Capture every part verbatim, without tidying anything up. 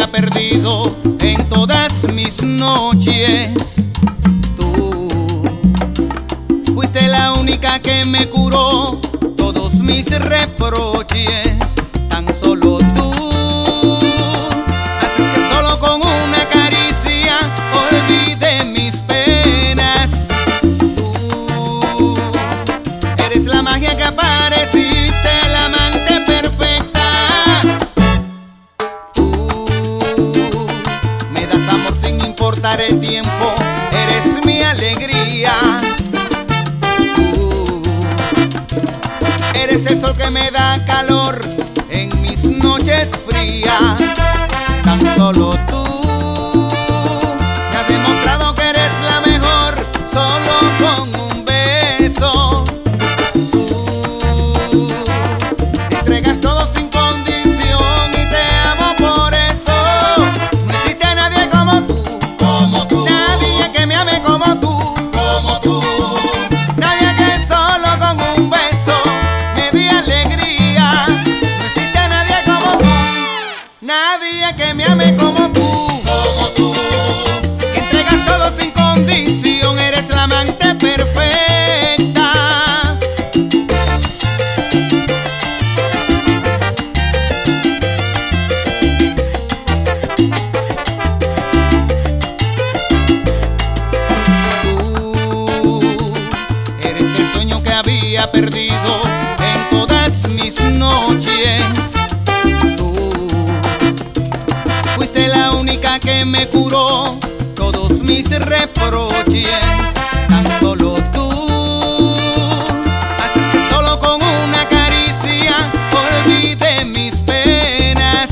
había perdido en todas mis noches. Tú fuiste la única que me curó todos mis reproches. Tan solo tú haces que solo con una caricia olvide mis penas. Tú eres la magia que apareciste, la amante perfecta. Tú me das amor sin importar el tiempo, eres mi alegría. Tú eres el sol que me da calor en mis noches frías. Tan solo tú me has demostrado que eres la mejor, solo con un beso. Tú me entregas todo sin condición y te amo por eso. No existe nadie como tú, como tú. Nadie que me ame como tú, como tú. Nadie que solo con un beso me dé alegría. No existe nadie como tú, nadie que me ame como tú, como tú. Que entregas todo sin condición, eres la amante perfecta. Tú eres el sueño que había perdido en todas mis noches. Tú fuiste la única que me curó todos mis reproches. Tan solo tú haces que solo con una caricia olvide mis penas.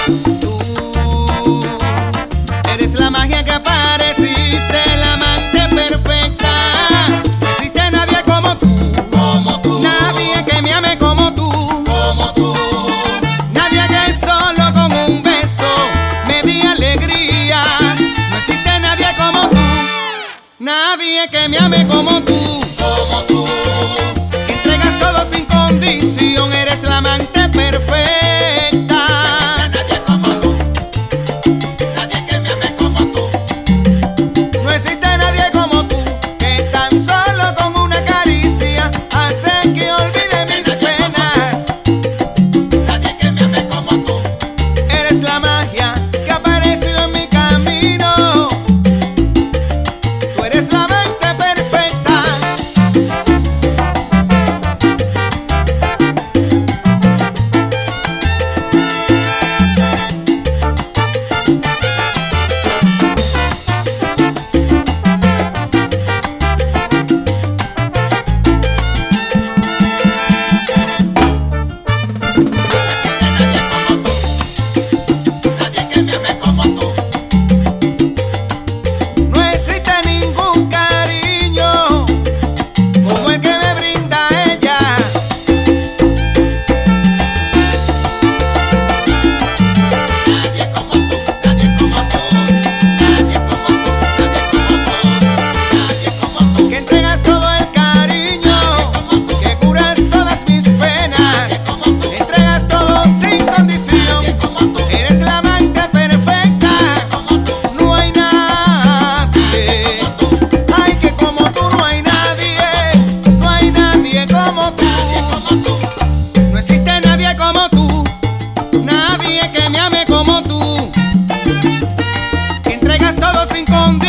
Tú eres la magia que apareciste, la amante perfecta. No existe nadie como tú, como tú. Nadie que me ame como tú, como tú. Nadie que solo con un beso me dé alegría. No existe nadie como tú, nadie que me ame como tú, como tú. Que entregas todo sin condición, eres la amante perfecta. Nadie como tú, nadie que me ame como tú. No existe nadie como tú, que tan solo con una caricia hace que olvide mis penas. Nadie que me ame como tú. Eres la magia que ha aparecido en mi camino. Tú eres la amante perfecta. Nadie que me ame como tú. No existe ningún cariño como el que me brinda ella. Nadie como tú, nadie como tú. Nadie como tú, nadie como tú. Nadie como tú. Que entregas todo el cariño, que curas todas mis penas. Que entregas todo sin condición. Eres la amante perfecta. No hay nadie. Ay, que como tú no hay nadie. No hay nadie como tú. No existe nadie como tú. Nadie que me ame como tú. Que entregas todo sin condición.